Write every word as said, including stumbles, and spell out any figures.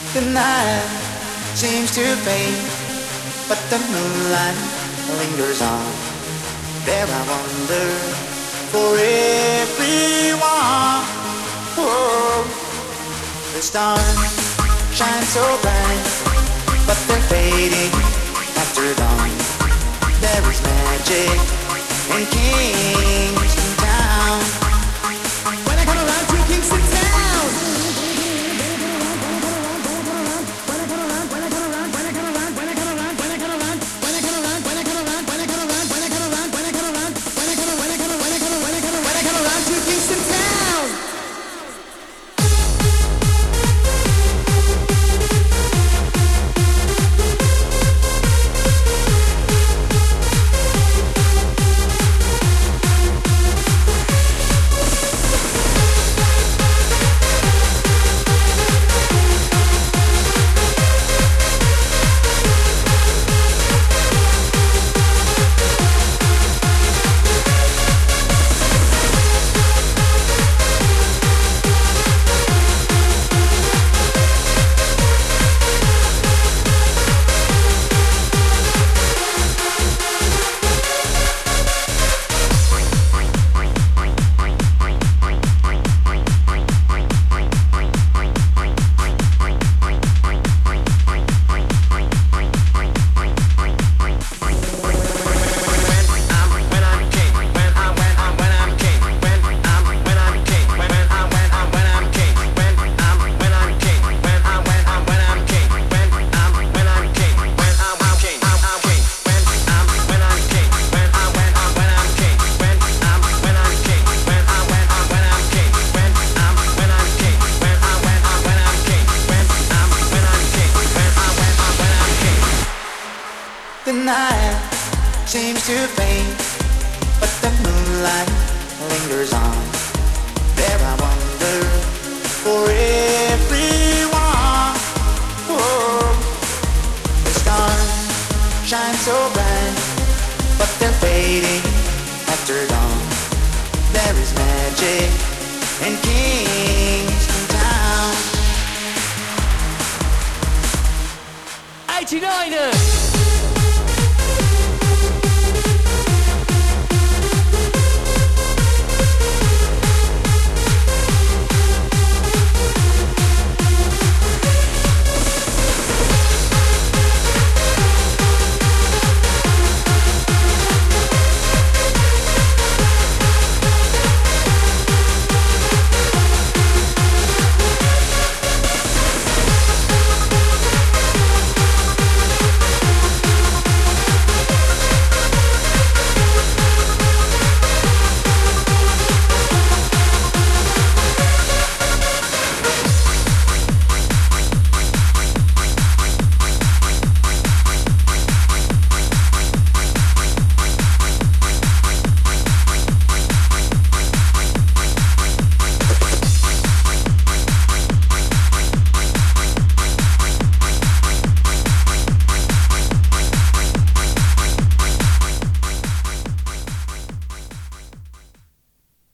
The night seems to fade, but the moonlight lingers on. There I wander for everyone. Whoa. The stars shine so bright, but they're fading after dawn. There is magic in Kingston Town. When I come around to Kingston Town. When I come around, when I come around, when I come around, when I come around, when I come around, when I come around, when I come around, when I come around, when I come around, when I come around, when I come around, when I come around, when I come around, when I come around, when I come around to Kingston Town. The night seems to fade, but the moonlight lingers on. There I wander for everyone. Whoa. The stars shine so bright, but they're fading after dawn. There is magic in Kingston Town. eighty-niners!